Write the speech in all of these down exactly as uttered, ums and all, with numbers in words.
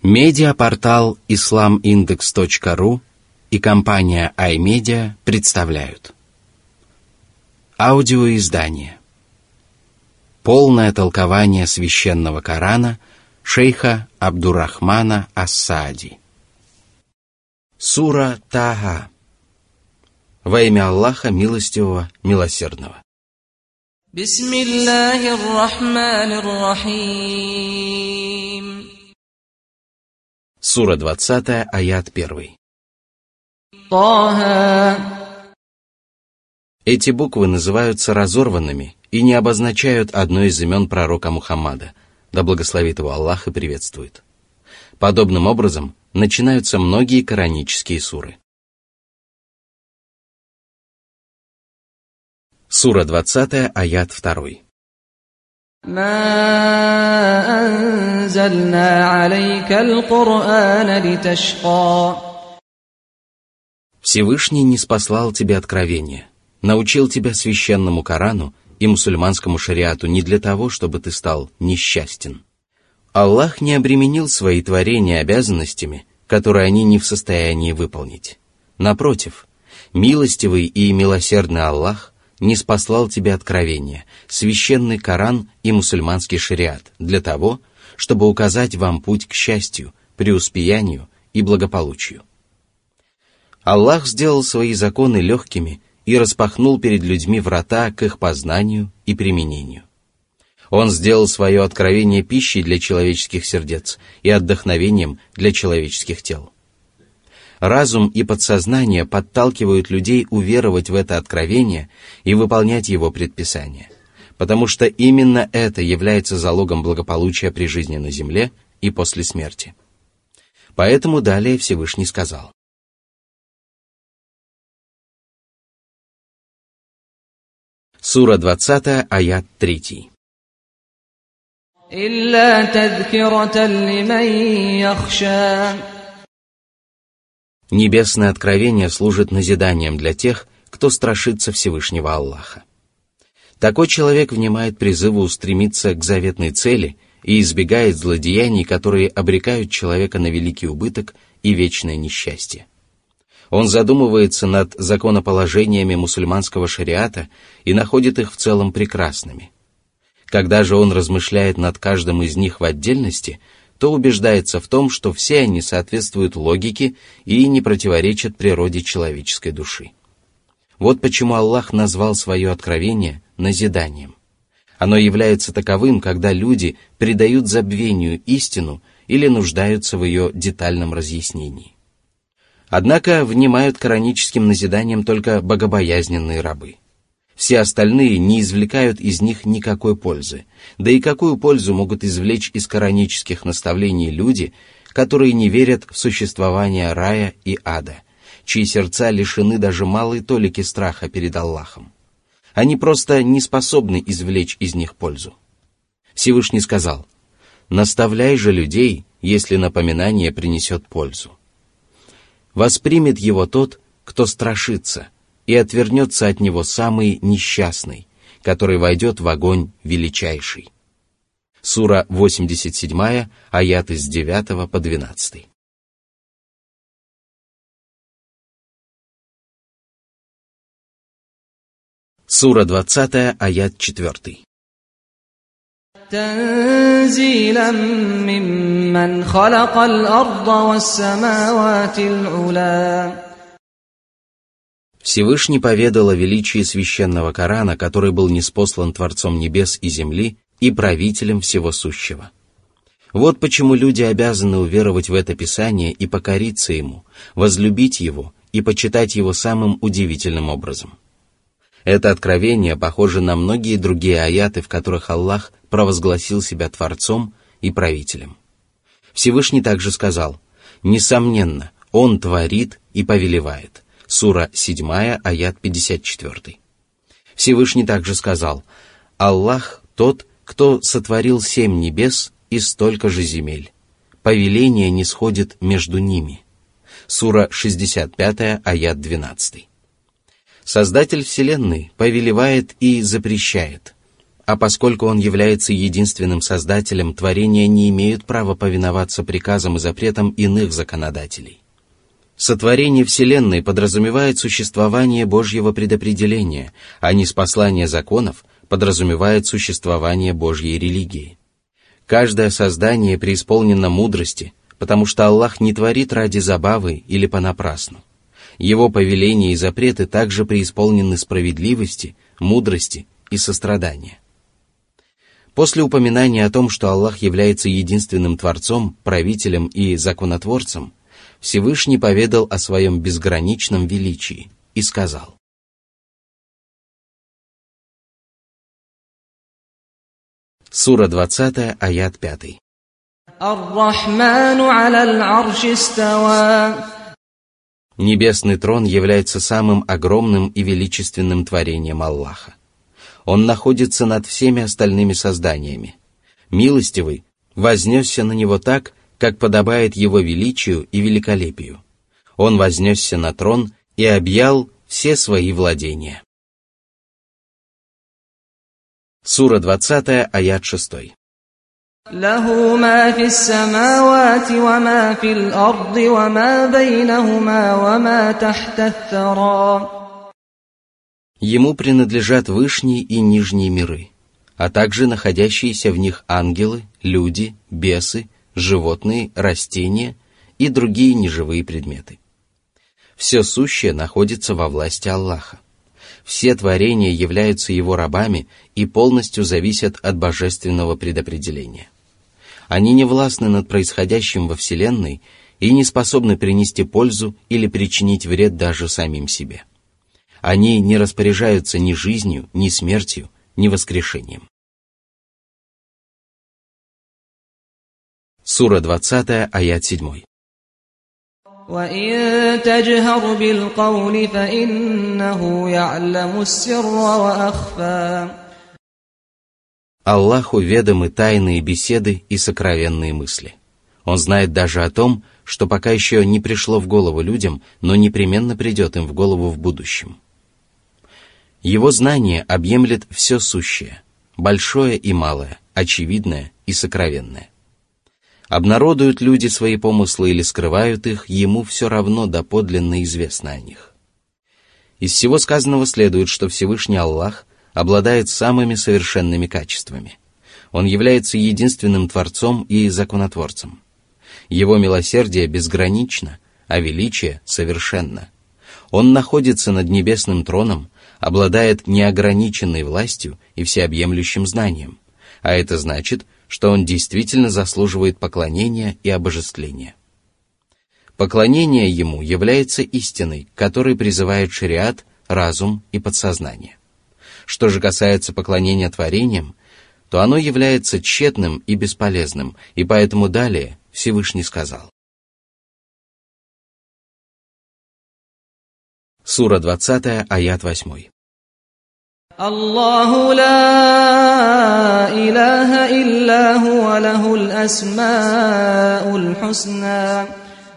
Медиапортал ислам индекс точка ру и компания iMedia представляют аудиоиздание «Полное толкование священного Корана» шейха Абдуррахмана ас-Саади. Сура Таха. Во имя Аллаха Милостивого, Милосердного. Бисмиллахир рахманир рахим. Сура двадцатая, аят первый. Таха. Эти буквы называются разорванными и не обозначают одно из имен пророка Мухаммада, да благословит его Аллах и приветствует. Подобным образом начинаются многие коранические суры. Сура двадцатая, аят второй. Ма анзальна алейка аль-Кур'ана литашка. Всевышний ниспослал тебе откровение, научил тебя священному Корану и мусульманскому шариату не для того, чтобы ты стал несчастен. Аллах не обременил свои творения обязанностями, которые они не в состоянии выполнить. Напротив, милостивый и милосердный Аллах ниспослал тебе откровение, священный Коран и мусульманский шариат для того, чтобы указать вам путь к счастью, преуспеянию и благополучию. Аллах сделал свои законы легкими и распахнул перед людьми врата к их познанию и применению. Он сделал свое откровение пищей для человеческих сердец и отдохновением для человеческих тел. Разум и подсознание подталкивают людей уверовать в это откровение и выполнять его предписания, потому что именно это является залогом благополучия при жизни на земле и после смерти. Поэтому далее Всевышний сказал. Сура двадцатая, аят третий. Илля тазкиратан лиман яхша. Небесное откровение служит назиданием для тех, кто страшится Всевышнего Аллаха. Такой человек внимает призыву устремиться к заветной цели и избегает злодеяний, которые обрекают человека на великий убыток и вечное несчастье. Он задумывается над законоположениями мусульманского шариата и находит их в целом прекрасными. Когда же он размышляет над каждым из них в отдельности, то убеждается в том, что все они соответствуют логике и не противоречат природе человеческой души. Вот почему Аллах назвал свое откровение назиданием. Оно является таковым, когда люди предают забвению истину или нуждаются в ее детальном разъяснении. Однако внимают кораническим назиданиям только богобоязненные рабы. Все остальные не извлекают из них никакой пользы, да и какую пользу могут извлечь из коранических наставлений люди, которые не верят в существование рая и ада, чьи сердца лишены даже малой толики страха перед Аллахом. Они просто не способны извлечь из них пользу. Всевышний сказал: «Наставляй же людей, если напоминание принесет пользу. Воспримет его тот, кто страшится, и отвернется от него самый несчастный, который войдет в огонь величайший». Сура восемьдесят семь, аяты с девятого по двенадцатый. Сура двадцатая, аят четвертый. Танзилам мимман халакал арда вассамаватил ула. Всевышний поведал о величии священного Корана, который был ниспослан Творцом небес и земли и правителем всего сущего. Вот почему люди обязаны уверовать в это Писание и покориться ему, возлюбить его и почитать его самым удивительным образом. Это откровение похоже на многие другие аяты, в которых Аллах провозгласил себя Творцом и правителем. Всевышний также сказал: «Несомненно, Он творит и повелевает». Сура семь, аят пятьдесят четыре. Всевышний также сказал: «Аллах тот, кто сотворил семь небес и столько же земель. Повеление нисходит между ними». Сура шестьдесят пять, аят двенадцатый. Создатель Вселенной повелевает и запрещает. А поскольку Он является единственным Создателем, творения не имеют права повиноваться приказам и запретам иных законодателей. Сотворение Вселенной подразумевает существование Божьего предопределения, а ниспослание законов подразумевает существование Божьей религии. Каждое создание преисполнено мудрости, потому что Аллах не творит ради забавы или понапрасну. Его повеления и запреты также преисполнены справедливости, мудрости и сострадания. После упоминания о том, что Аллах является единственным Творцом, правителем и законотворцем, Всевышний поведал о своем безграничном величии и сказал: Сура двадцатая, аят пятый. Ар-Рахману аля аль-арши истава. Небесный трон является самым огромным и величественным творением Аллаха. Он находится над всеми остальными созданиями. Милостивый вознесся на него так, как подобает его величию и великолепию. Он вознесся на трон и объял все свои владения. Сура двадцатая, аят шестой. Лаху ма фис самавати ва ма фил арди ва ма байнахума ва ма тахта ат-тара. Ему принадлежат вышние и нижние миры, а также находящиеся в них ангелы, люди, бесы, животные, растения и другие неживые предметы. Все сущее находится во власти Аллаха. Все творения являются Его рабами и полностью зависят от божественного предопределения. Они не властны над происходящим во Вселенной и не способны принести пользу или причинить вред даже самим себе. Они не распоряжаются ни жизнью, ни смертью, ни воскрешением. Сура двадцатая, аят седьмой. وَإِن تَجْهَرْ بِالْقَوْلِ فَإِنَّهُ يَعْلَمُ السِّرَّ وَأَخْفَى. Аллаху ведомы тайные беседы и сокровенные мысли. Он знает даже о том, что пока еще не пришло в голову людям, но непременно придет им в голову в будущем. Его знание объемлет все сущее, большое и малое, очевидное и сокровенное. Обнародуют люди свои помыслы или скрывают их, ему все равно доподлинно известно о них. Из всего сказанного следует, что Всевышний Аллах обладает самыми совершенными качествами. Он является единственным Творцом и Законотворцем. Его милосердие безгранично, а величие совершенно. Он находится над небесным троном, обладает неограниченной властью и всеобъемлющим знанием, а это значит, что он действительно заслуживает поклонения и обожествления. Поклонение ему является истиной, которой призывает шариат, разум и подсознание. Что же касается поклонения творениям, то оно является тщетным и бесполезным, и поэтому далее Всевышний сказал. Сура двадцатая, аят восьмой. Аллаху ла илаха илля хуа лахул асмауль хусна.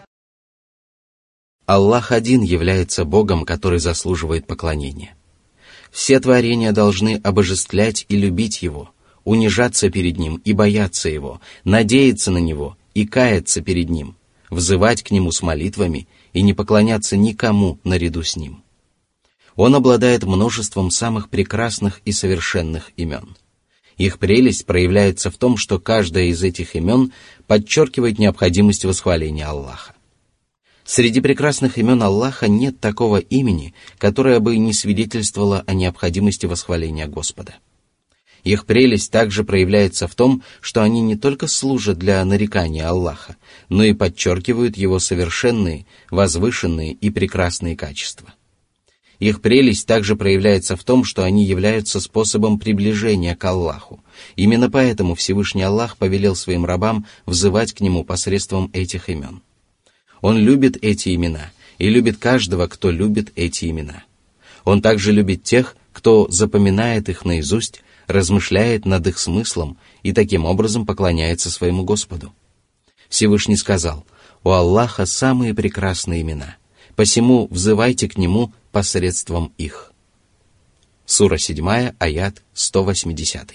Аллах один является Богом, который заслуживает поклонения. Все творения должны обожествлять и любить Его, унижаться перед Ним и бояться Его, надеяться на Него и каяться перед Ним, взывать к Нему с молитвами и не поклоняться никому наряду с Ним. Он обладает множеством самых прекрасных и совершенных имен. Их прелесть проявляется в том, что каждое из этих имен подчеркивает необходимость восхваления Аллаха. Среди прекрасных имен Аллаха нет такого имени, которое бы не свидетельствовало о необходимости восхваления Господа. Их прелесть также проявляется в том, что они не только служат для нарекания Аллаха, но и подчеркивают Его совершенные, возвышенные и прекрасные качества. Их прелесть также проявляется в том, что они являются способом приближения к Аллаху. Именно поэтому Всевышний Аллах повелел своим рабам взывать к Нему посредством этих имен. Он любит эти имена и любит каждого, кто любит эти имена. Он также любит тех, кто запоминает их наизусть, размышляет над их смыслом и таким образом поклоняется своему Господу. Всевышний сказал: «У Аллаха самые прекрасные имена, посему взывайте к Нему посредством их». Сура седьмая, аят сто восемьдесят.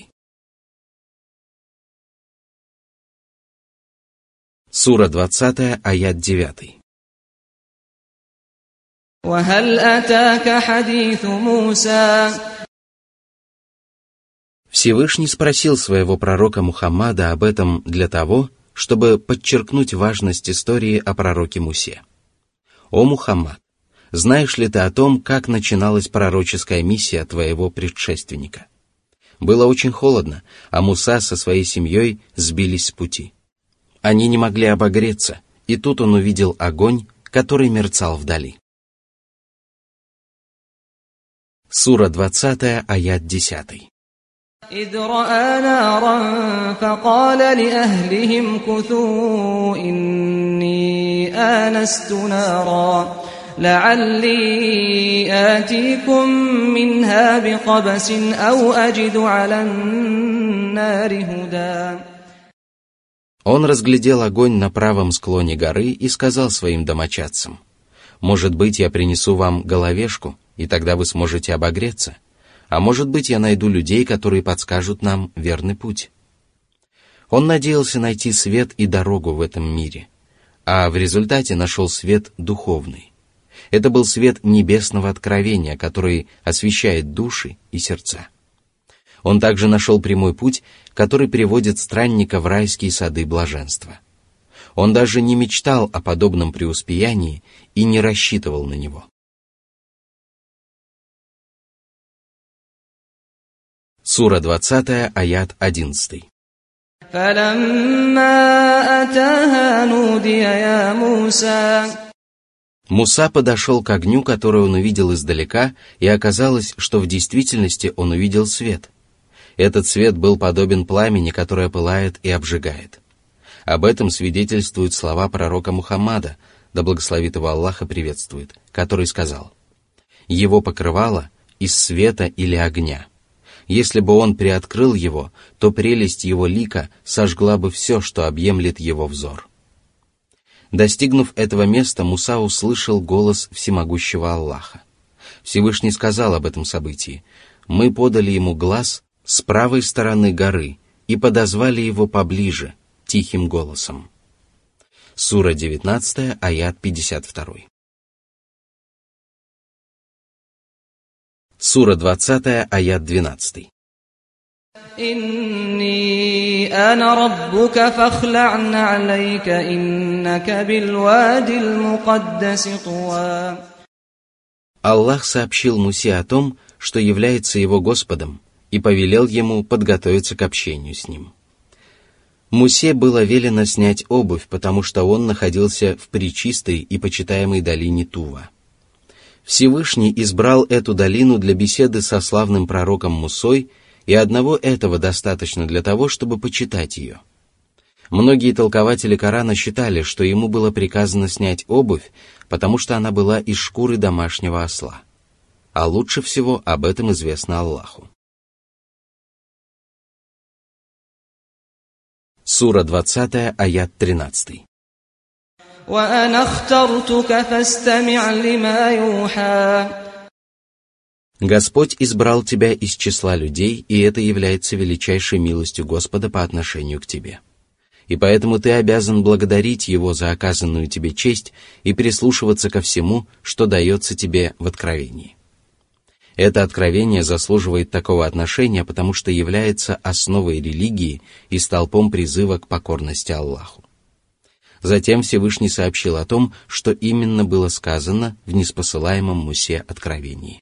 Сура двадцатая, аят девятый. وَهَلْ أَتَاكَ حَدِيثُ مُوسَى. Всевышний спросил своего пророка Мухаммада об этом для того, чтобы подчеркнуть важность истории о пророке Мусе. «О Мухаммад, знаешь ли ты о том, как начиналась пророческая миссия твоего предшественника? Было очень холодно, а Муса со своей семьей сбились с пути. Они не могли обогреться, и тут он увидел огонь, который мерцал вдали». Сура двадцатая, аят десятый. إِذْ رَأَى نَارًا فَقَالَ لِأَهْلِهِمْ كُثُوا إِنِّي آنَسْتُ نَارًا لَعَلِّي آتِيكُم مِّنْهَا بِقَبَسٍ أَوْ أَجِدُ عَلَى النَّارِ هُدًى. Он разглядел огонь на правом склоне горы и сказал своим домочадцам: «Может быть, я принесу вам головешку, и тогда вы сможете обогреться. А может быть, я найду людей, которые подскажут нам верный путь». Он надеялся найти свет и дорогу в этом мире, а в результате нашел свет духовный. Это был свет небесного откровения, который освещает души и сердца. Он также нашел прямой путь, который приводит странника в райские сады блаженства. Он даже не мечтал о подобном преуспеянии и не рассчитывал на него. Сура двадцатая, аят одиннадцатый. Муса подошел к огню, который он увидел издалека, и оказалось, что в действительности он увидел свет. Этот свет был подобен пламени, которое пылает и обжигает. Об этом свидетельствуют слова пророка Мухаммада, да благословит его Аллах и приветствует, который сказал: «Его покрывало из света или огня. Если бы он приоткрыл его, то прелесть его лика сожгла бы все, что объемлет его взор». Достигнув этого места, Муса услышал голос всемогущего Аллаха. Всевышний сказал об этом событии: «Мы подали ему глас с правой стороны горы и подозвали его поближе, тихим голосом». Сура девятнадцатая, аят пятьдесят два. Сура двадцатая, аят двенадцатый. «Инни ана раббука фахлa'н алейка, иннака билвадил мукаддаси тува». Аллах сообщил Мусе о том, что является его Господом, и повелел ему подготовиться к общению с ним. Мусе было велено снять обувь, потому что он находился в пречистой и почитаемой долине Тува. Всевышний избрал эту долину для беседы со славным пророком Мусой, и одного этого достаточно для того, чтобы почитать ее. Многие толкователи Корана считали, что ему было приказано снять обувь, потому что она была из шкуры домашнего осла. А лучше всего об этом известно Аллаху. Сура двадцатая, аят тринадцатый. وَأَنَا اخْتَرْتُكَ فَاسْتَمِعْ لِمَا يُوحَى. Господь избрал тебя из числа людей, и это является величайшей милостью Господа по отношению к тебе. И поэтому ты обязан благодарить Его за оказанную тебе честь и прислушиваться ко всему, что дается тебе в откровении. Это откровение заслуживает такого отношения, потому что является основой религии и столпом призыва к покорности Аллаху. Затем Всевышний сообщил о том, что именно было сказано в ниспосылаемом Мусе откровении.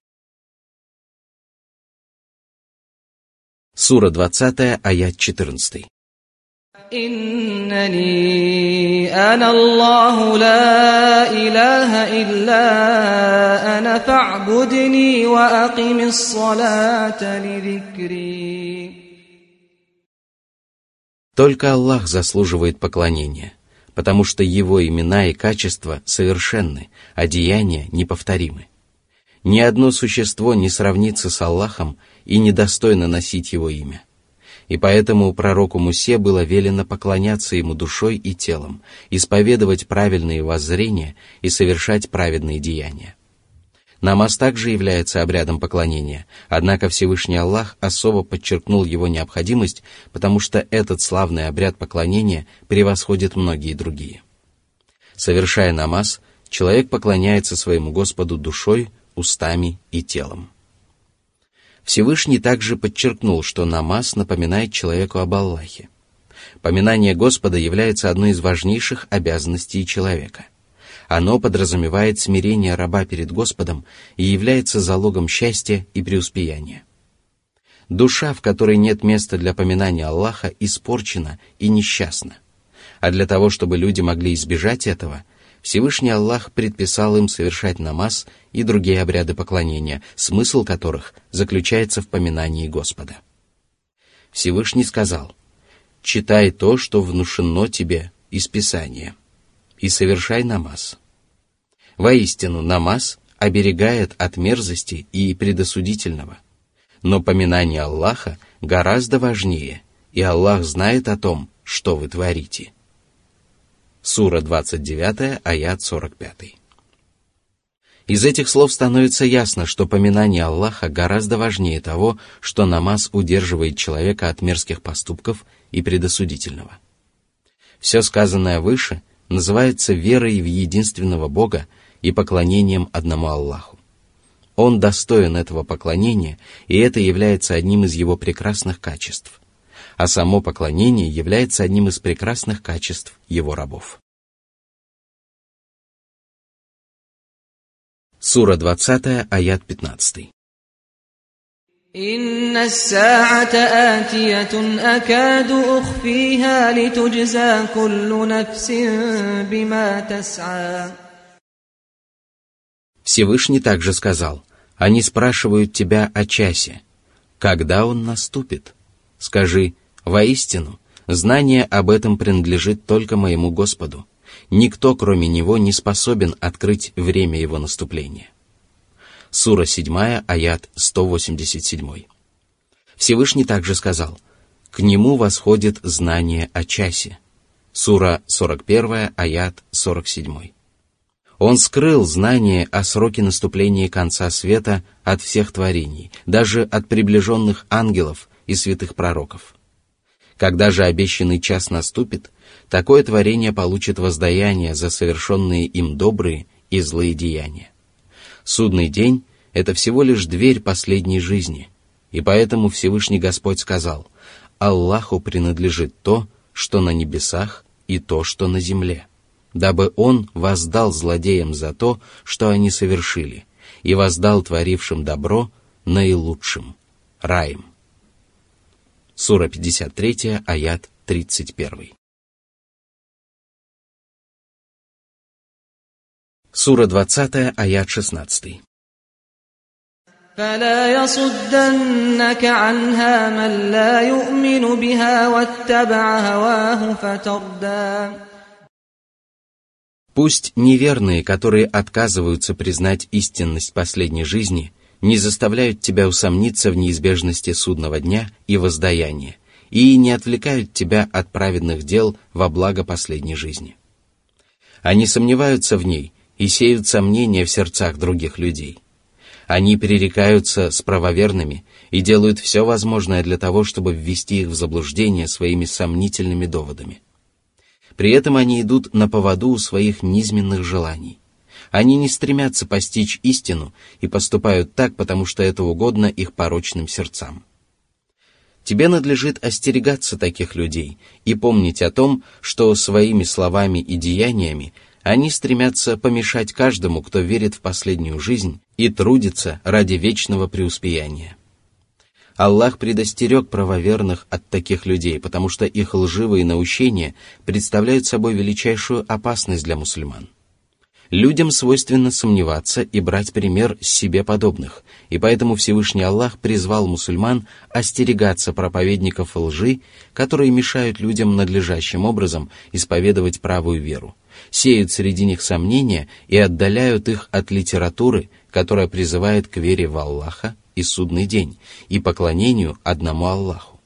Сура двадцатая, аят четырнадцатый. «Иннани ана Аллаху ла илаха илля ана фа'будни ва акимис салата лизикри». Только Аллах заслуживает поклонения, потому что Его имена и качества совершенны, а деяния неповторимы. Ни одно существо не сравнится с Аллахом и недостойно носить Его имя. И поэтому пророку Мусе было велено поклоняться Ему душой и телом, исповедовать правильные воззрения и совершать праведные деяния. Намаз также является обрядом поклонения, однако Всевышний Аллах особо подчеркнул его необходимость, потому что этот славный обряд поклонения превосходит многие другие. Совершая намаз, человек поклоняется своему Господу душой, устами и телом. Всевышний также подчеркнул, что намаз напоминает человеку об Аллахе. Поминание Господа является одной из важнейших обязанностей человека. Оно подразумевает смирение раба перед Господом и является залогом счастья и преуспеяния. Душа, в которой нет места для поминания Аллаха, испорчена и несчастна. А для того, чтобы люди могли избежать этого, Всевышний Аллах предписал им совершать намаз и другие обряды поклонения, смысл которых заключается в поминании Господа. Всевышний сказал: «Читай то, что внушено тебе из Писания, и совершай намаз». Воистину, намаз оберегает от мерзости и предосудительного. Но поминание Аллаха гораздо важнее, и Аллах знает о том, что вы творите. Сура двадцать девять, аят сорок пять. Из этих слов становится ясно, что поминание Аллаха гораздо важнее того, что намаз удерживает человека от мерзких поступков и предосудительного. Все сказанное выше называется верой в единственного Бога и поклонением одному Аллаху. Он достоин этого поклонения, и это является одним из его прекрасных качеств. А само поклонение является одним из прекрасных качеств его рабов. Сура двадцать, аят пятнадцать. «Инна ас-са'ата атиятун акаду ухфиха литуджза куллу нафсин бима тас'а». Всевышний также сказал: «Они спрашивают тебя о часе. Когда он наступит? Скажи: воистину, знание об этом принадлежит только моему Господу. Никто, кроме Него, не способен открыть время его наступления». Сура семь, аят сто восемьдесят семь. Всевышний также сказал: «К Нему восходит знание о часе». Сура сорок один, аят сорок семь. Он скрыл знание о сроке наступления конца света от всех творений, даже от приближенных ангелов и святых пророков. Когда же обещанный час наступит, такое творение получит воздаяние за совершенные им добрые и злые деяния. Судный день — это всего лишь дверь последней жизни, и поэтому Всевышний Господь сказал: «Аллаху принадлежит то, что на небесах, и то, что на земле, дабы Он воздал злодеям за то, что они совершили, и воздал творившим добро наилучшим, раем». Сура пятьдесят три, аят тридцать один. Сура двадцать, аят шестнадцать. فلا يصدنك عنها من لا يؤمن بها واتبع هواه فتردى. Пусть неверные, которые отказываются признать истинность последней жизни, не заставляют тебя усомниться в неизбежности судного дня и воздаяния, и не отвлекают тебя от праведных дел во благо последней жизни. Они сомневаются в ней и сеют сомнения в сердцах других людей. Они пререкаются с правоверными и делают все возможное для того, чтобы ввести их в заблуждение своими сомнительными доводами. При этом они идут на поводу у своих низменных желаний. Они не стремятся постичь истину и поступают так, потому что это угодно их порочным сердцам. Тебе надлежит остерегаться таких людей и помнить о том, что своими словами и деяниями они стремятся помешать каждому, кто верит в последнюю жизнь и трудится ради вечного преуспеяния. Аллах предостерег правоверных от таких людей, потому что их лживые наущения представляют собой величайшую опасность для мусульман. Людям свойственно сомневаться и брать пример с себе подобных, и поэтому Всевышний Аллах призвал мусульман остерегаться проповедников лжи, которые мешают людям надлежащим образом исповедовать правую веру, сеют среди них сомнения и отдаляют их от литературы, которая призывает к вере в Аллаха и судный день, и поклонению одному Аллаху.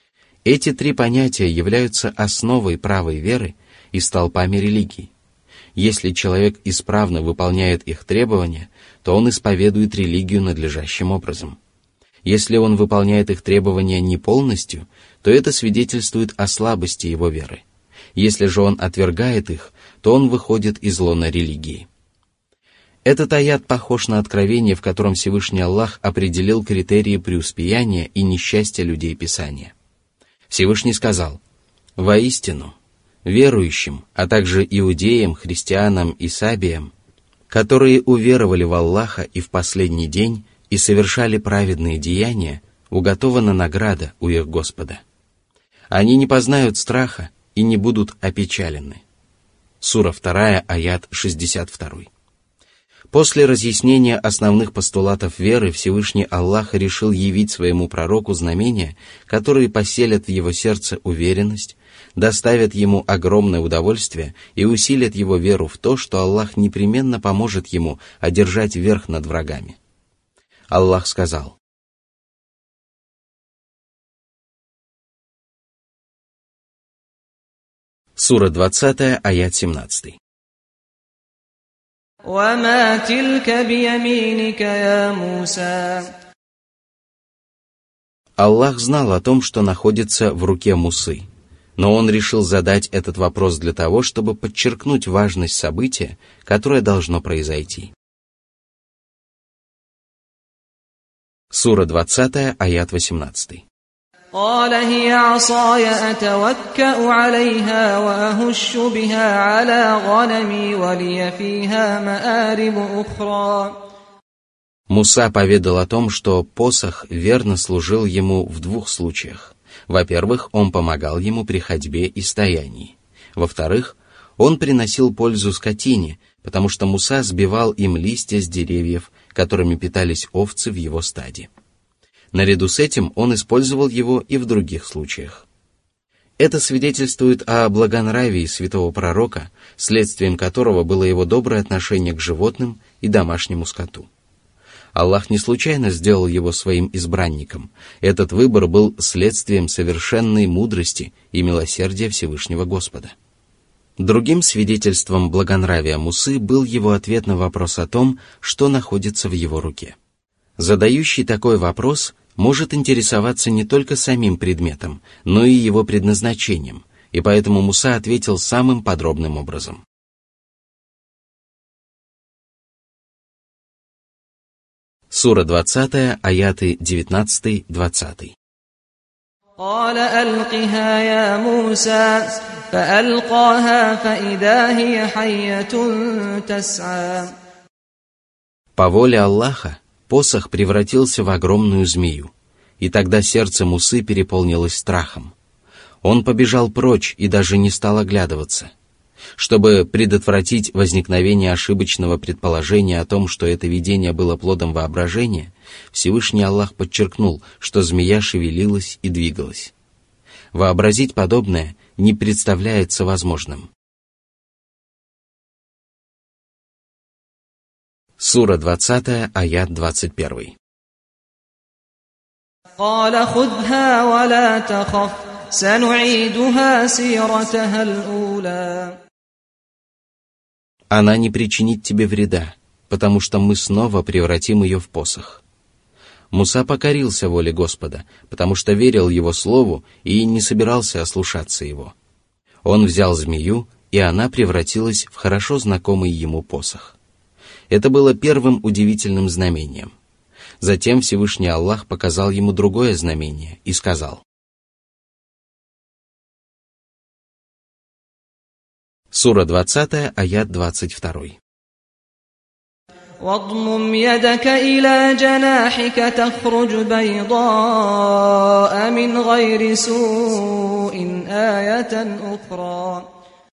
Эти три понятия являются основой правой веры и столпами религии. Если человек исправно выполняет их требования, то он исповедует религию надлежащим образом. Если он выполняет их требования не полностью, то это свидетельствует о слабости его веры. Если же он отвергает их, то он выходит из лона религии. Этот аят похож на откровение, в котором Всевышний Аллах определил критерии преуспеяния и несчастья людей Писания. Всевышний сказал: «Воистину, верующим, а также иудеям, христианам и сабиям, которые уверовали в Аллаха и в последний день и совершали праведные деяния, уготована награда у их Господа. Они не познают страха и не будут опечалены». Сура два, аят шестьдесят два. После разъяснения основных постулатов веры Всевышний Аллах решил явить своему пророку знамения, которые поселят в его сердце уверенность, доставят ему огромное удовольствие и усилят его веру в то, что Аллах непременно поможет ему одержать верх над врагами. Аллах сказал: Сура двадцать, аят семнадцать. وَمَا تِلْكَ بِيَمِينِكَ يَا مُوسَى. Аллах знал о том, что находится в руке Мусы, но он решил задать этот вопрос для того, чтобы подчеркнуть важность события, которое должно произойти. Сура двадцать, аят восемнадцать. قال هي عصاي أتوكأ عليها وأهش بها على غنمي ولي فيها مآرب أخرى. Муса поведал о том, что посох верно служил ему в двух случаях. Во-первых, он помогал ему при ходьбе и стоянии. Во-вторых, он приносил пользу скотине, потому что Муса сбивал им листья с деревьев, которыми питались овцы в его стаде. Наряду с этим он использовал его и в других случаях. Это свидетельствует о благонравии святого пророка, следствием которого было его доброе отношение к животным и домашнему скоту. Аллах не случайно сделал его своим избранником. Этот выбор был следствием совершенной мудрости и милосердия Всевышнего Господа. Другим свидетельством благонравия Мусы был его ответ на вопрос о том, что находится в его руке. Задающий такой вопрос может интересоваться не только самим предметом, но и его предназначением, и поэтому Муса ответил самым подробным образом. Сура двадцать, аяты девятнадцать-двадцать. قال ألقها يا موسى فألقاها فإذا هي حية تسعى. По воле Аллаха посох превратился в огромную змею, и тогда сердце Мусы переполнилось страхом. Он побежал прочь и даже не стал оглядываться. Чтобы предотвратить возникновение ошибочного предположения о том, что это видение было плодом воображения, Всевышний Аллах подчеркнул, что змея шевелилась и двигалась. Вообразить подобное не представляется возможным. Сура двадцать, аят двадцать один. قال خذها ولا تخف سنعيدها سيرتها الأولى. Она не причинит тебе вреда, потому что мы снова превратим ее в посох. Муса покорился воле Господа, потому что верил его слову и не собирался ослушаться его. Он взял змею, и она превратилась в хорошо знакомый ему посох. Это было первым удивительным знамением. Затем Всевышний Аллах показал ему другое знамение и сказал. Сура двадцать, аят двадцать два. واضمم يدك إلى جناحك تخرج بيضاء من غير سوء آية أخرى.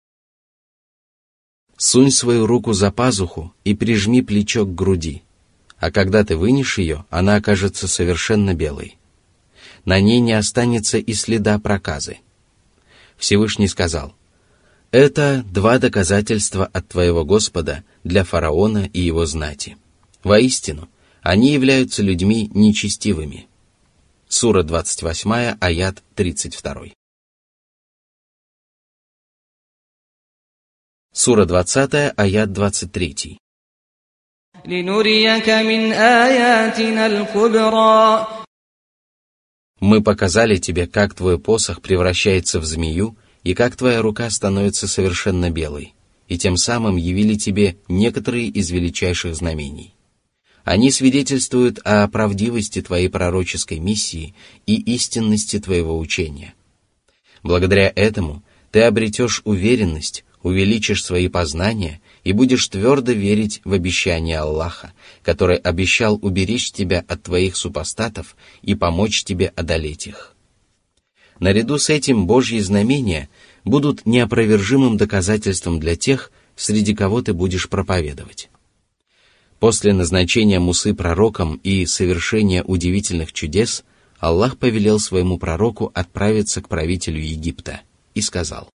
Сунь свою руку за пазуху и прижми плечо к груди, а когда ты вынешь ее, она окажется совершенно белой. На ней не останется и следа проказы. Всевышний сказал: «Это два доказательства от твоего Господа для фараона и его знати. Воистину, они являются людьми нечестивыми». Сура двадцать восемь, аят тридцать два. Сура двадцатая, аят двадцать три. لنريك من آياتنا الكبرى. Мы показали тебе, как твой посох превращается в змею, и как твоя рука становится совершенно белой, и тем самым явили тебе некоторые из величайших знамений. Они свидетельствуют о правдивости твоей пророческой миссии и истинности твоего учения. Благодаря этому ты обретешь уверенность, увеличишь свои познания и будешь твердо верить в обещание Аллаха, который обещал уберечь тебя от твоих супостатов и помочь тебе одолеть их. Наряду с этим Божьи знамения будут неопровержимым доказательством для тех, среди кого ты будешь проповедовать. После назначения Мусы пророком и совершения удивительных чудес, Аллах повелел своему пророку отправиться к правителю Египта и сказал.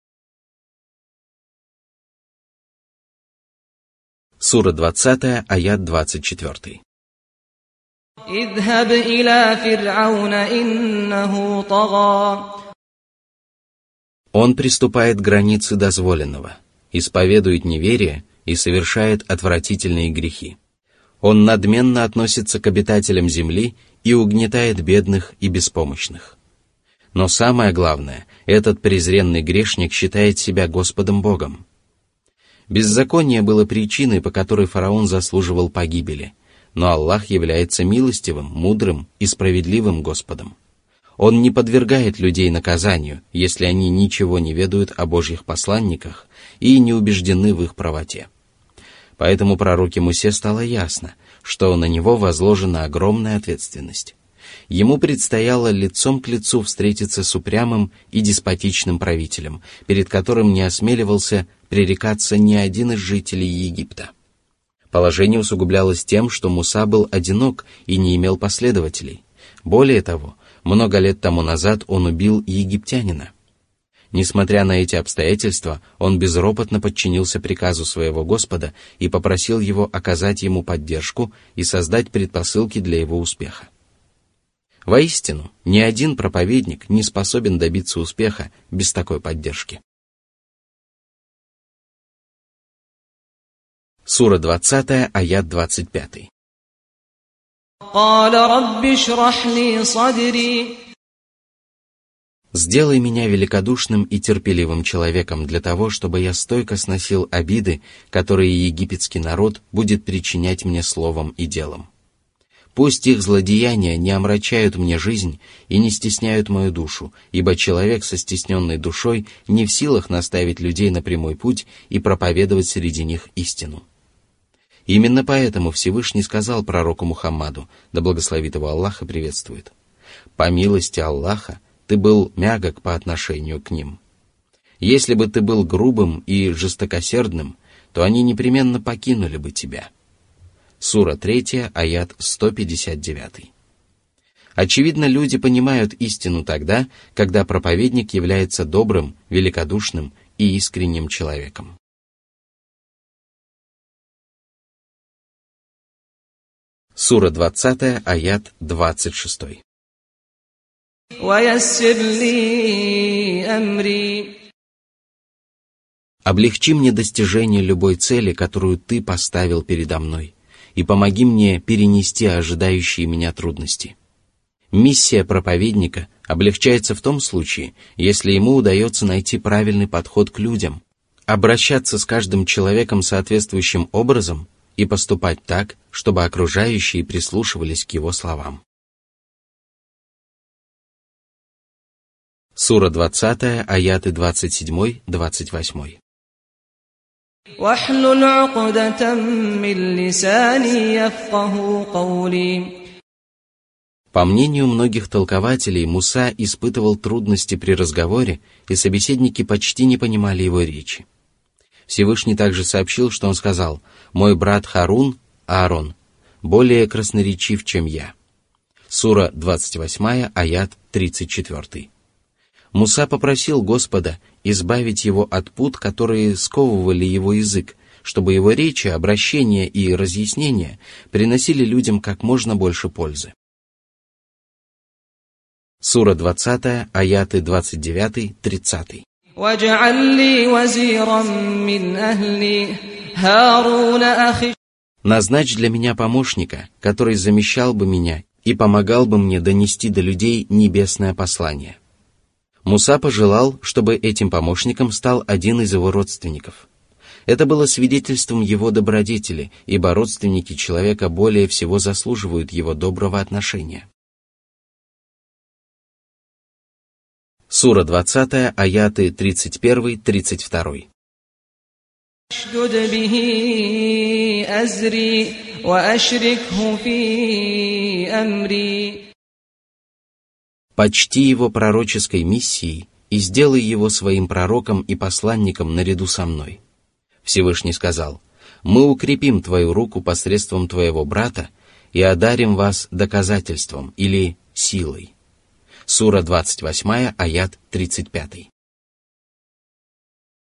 Сура двадцатая, аят двадцать четыре. اذهب إلى فرعون إنه طغى. Он приступает к границе дозволенного, исповедует неверие и совершает отвратительные грехи. Он надменно относится к обитателям земли и угнетает бедных и беспомощных. Но самое главное, этот презренный грешник считает себя Господом Богом. Беззаконие было причиной, по которой фараон заслуживал погибели, но Аллах является милостивым, мудрым и справедливым Господом. Он не подвергает людей наказанию, если они ничего не ведают о Божьих посланниках и не убеждены в их правоте. Поэтому пророке Мусе стало ясно, что на него возложена огромная ответственность. Ему предстояло лицом к лицу встретиться с упрямым и деспотичным правителем, перед которым не осмеливался пререкаться ни один из жителей Египта. Положение усугублялось тем, что Муса был одинок и не имел последователей. Более того, много лет тому назад он убил египтянина. Несмотря на эти обстоятельства, он безропотно подчинился приказу своего Господа и попросил его оказать ему поддержку и создать предпосылки для его успеха. Воистину, ни один проповедник не способен добиться успеха без такой поддержки. Сура двадцатая, аят двадцать пять. قال رب اشرح لي صدري. «Сделай меня великодушным и терпеливым человеком для того, чтобы я стойко сносил обиды, которые египетский народ будет причинять мне словом и делом. Пусть их злодеяния не омрачают мне жизнь и не стесняют мою душу, ибо человек со стесненной душой не в силах наставить людей на прямой путь и проповедовать среди них истину». Именно поэтому Всевышний сказал пророку Мухаммаду, да благословит его Аллах и приветствует: «По милости Аллаха ты был мягок по отношению к ним. Если бы ты был грубым и жестокосердным, то они непременно покинули бы тебя». Сура третья, аят сто пятьдесят девять. Очевидно, люди понимают истину тогда, когда проповедник является добрым, великодушным и искренним человеком. Сура двадцатая, аят двадцать шесть. ويسر لي أمري. «Облегчи мне достижение любой цели, которую ты поставил передо мной, и помоги мне перенести ожидающие меня трудности». Миссия проповедника облегчается в том случае, если ему удается найти правильный подход к людям, обращаться с каждым человеком соответствующим образом и поступать так, чтобы окружающие прислушивались к его словам. Сура двадцатая, аяты двадцать семь двадцать восемь. واحلل عقدة من لساني يفقه قولي. По мнению многих толкователей, Муса испытывал трудности при разговоре, и собеседники почти не понимали его речи. Всевышний также сообщил, что он сказал: «Мой брат Харун, Аарон, более красноречив, чем я». Сура двадцать восемь, аят тридцать четыре. Муса попросил Господа избавить его от пут, которые сковывали его язык, чтобы его речи, обращения и разъяснения приносили людям как можно больше пользы. Сура двадцатая, аяты двадцать девять тридцать. واجعل لي وزيرا من أهلي هارون أخي. Назначь для меня помощника, который замещал бы меня и помогал бы мне донести до людей небесное послание. Муса пожелал, чтобы этим помощником стал один из его родственников. Это было свидетельством его добродетели, ибо родственники человека более всего заслуживают его доброго отношения. Сура двадцатая, аяты тридцать один тридцать два. اشدد به أزري وأشركه في أمري. Почти его пророческой миссией и сделай его своим пророком и посланником наряду со мной. Всевышний сказал: «Мы укрепим твою руку посредством твоего брата и одарим вас доказательством или силой». Сура двадцать восемь, аят тридцать пять.